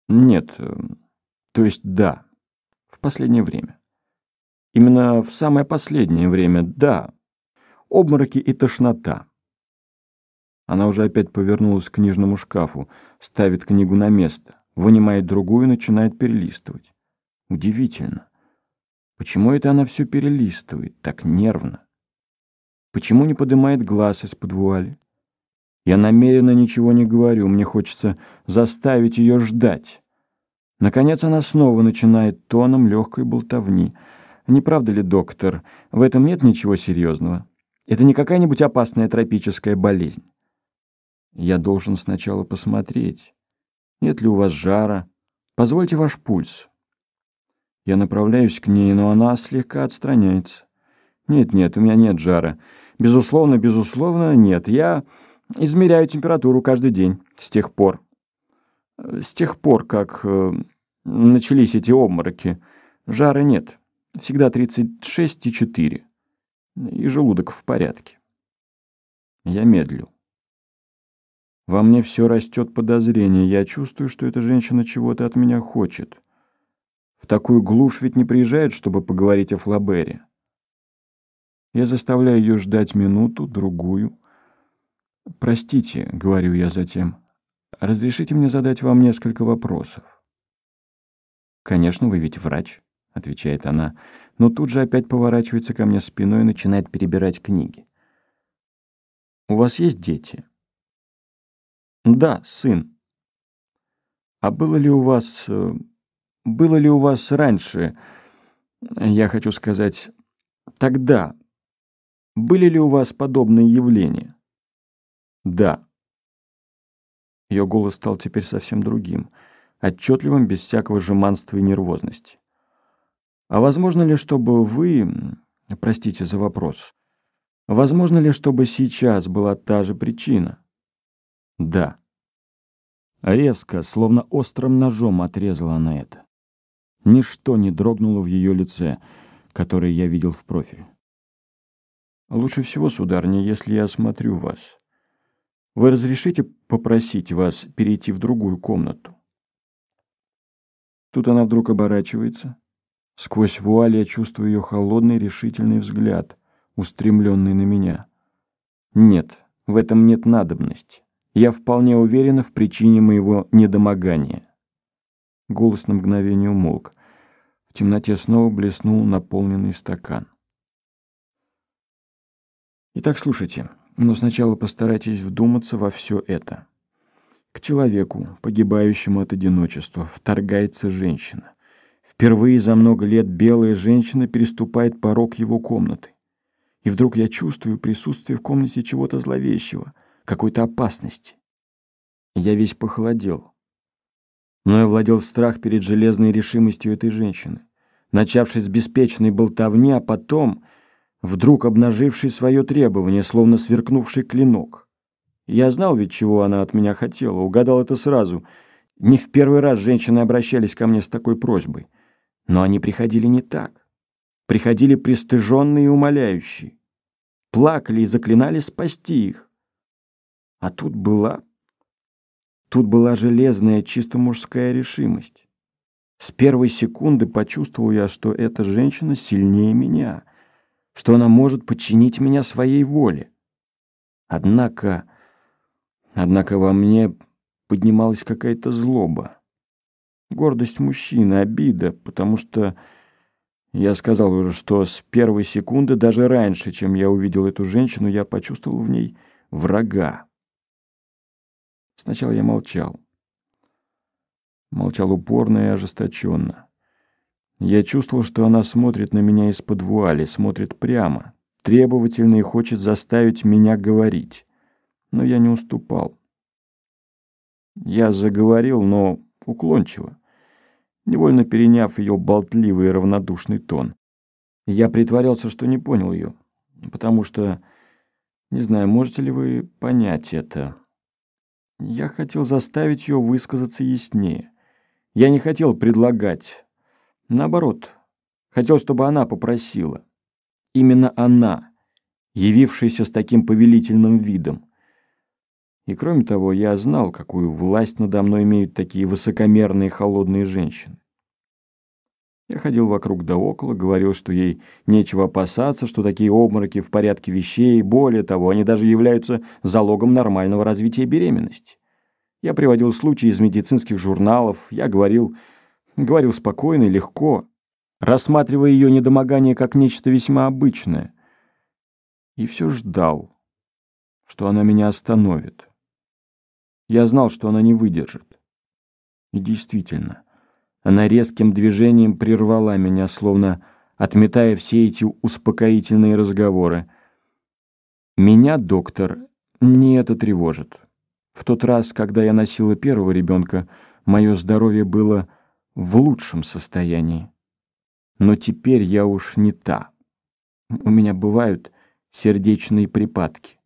Нет, то есть да, в последнее время. Именно в самое последнее время, да. Обмороки и тошнота. Она уже опять повернулась к книжному шкафу, ставит книгу на место, вынимает другую и начинает перелистывать. Удивительно. Почему это она все перелистывает так нервно? Почему не поднимает глаз из-под вуали? Я намеренно ничего не говорю, мне хочется заставить ее ждать. Наконец она снова начинает тоном легкой болтовни. Не правда ли, доктор, в этом нет ничего серьезного? Это не какая-нибудь опасная тропическая болезнь. Я должен сначала посмотреть, нет ли у вас жара. Позвольте ваш пульс. Я направляюсь к ней, но она слегка отстраняется. Нет, у меня нет жара. Безусловно, нет. Я измеряю температуру каждый день с тех пор. С тех пор, как начались эти обмороки, жара нет. Всегда 36,4. И желудок в порядке. Я медлю. Во мне все растет подозрение. Я чувствую, что эта женщина чего-то от меня хочет. В такую глушь ведь не приезжают, чтобы поговорить о Флабере. Я заставляю ее ждать минуту, другую. «Простите», — говорю я затем, — «разрешите мне задать вам несколько вопросов?» «Конечно, вы ведь врач», — отвечает она, но тут же опять поворачивается ко мне спиной и начинает перебирать книги. «У вас есть дети?» «Да, сын». «А было ли у вас раньше, я хочу сказать, тогда, были ли у вас подобные явления?» «Да». Ее голос стал теперь совсем другим, отчетливым, без всякого жеманства и нервозности. «А возможно ли, чтобы вы... Простите за вопрос. Возможно ли, чтобы сейчас была та же причина?» «Да». Резко, словно острым ножом отрезала она это. Ничто не дрогнуло в ее лице, которое я видел в профиль. «Лучше всего, сударыня, если я осмотрю вас. Вы разрешите попросить вас перейти в другую комнату?» Тут она вдруг оборачивается. Сквозь вуаль я чувствую ее холодный, решительный взгляд, устремленный на меня. Нет, в этом нет надобности. Я вполне уверена в причине моего недомогания. Голос на мгновение умолк. В темноте снова блеснул наполненный стакан. Итак, слушайте, но сначала постарайтесь вдуматься во все это. К человеку, погибающему от одиночества, вторгается женщина. Впервые за много лет белая женщина переступает порог его комнаты. И вдруг я чувствую присутствие в комнате чего-то зловещего, какой-то опасности. Я весь похолодел. Мною овладел страх перед железной решимостью этой женщины, начавшей с беспечной болтовни, а потом вдруг обнажившей свое требование, словно сверкнувший клинок. Я знал ведь, чего она от меня хотела, угадал это сразу. Не в первый раз женщины обращались ко мне с такой просьбой. Но они приходили не так. Приходили пристыженные и умоляющие. Плакали и заклинали спасти их. А тут была железная, чисто мужская решимость. С первой секунды почувствовал я, что эта женщина сильнее меня, что она может подчинить меня своей воле. Однако во мне поднималась какая-то злоба. Гордость мужчины, обида, потому что я сказал уже, что с первой секунды, даже раньше, чем я увидел эту женщину, я почувствовал в ней врага. Сначала я молчал. Молчал упорно и ожесточенно. Я чувствовал, что она смотрит на меня из-под вуали, смотрит прямо, требовательно и хочет заставить меня говорить. Но я не уступал. Я заговорил, но уклончиво, невольно переняв ее болтливый и равнодушный тон. Я притворялся, что не понял ее, потому что, не знаю, можете ли вы понять это. Я хотел заставить ее высказаться яснее. Я не хотел предлагать. Наоборот, хотел, чтобы она попросила. Именно она, явившаяся с таким повелительным видом. И кроме того, я знал, какую власть надо мной имеют такие высокомерные холодные женщины. Я ходил вокруг да около, говорил, что ей нечего опасаться, что такие обмороки в порядке вещей, более того, они даже являются залогом нормального развития беременности. Я приводил случаи из медицинских журналов, я говорил спокойно и легко, рассматривая ее недомогание как нечто весьма обычное. И все ждал, что она меня остановит. Я знал, что она не выдержит. И действительно, она резким движением прервала меня, словно отметая все эти успокоительные разговоры. Меня, доктор, не это тревожит. В тот раз, когда я носила первого ребенка, мое здоровье было в лучшем состоянии. Но теперь я уж не та. У меня бывают сердечные припадки.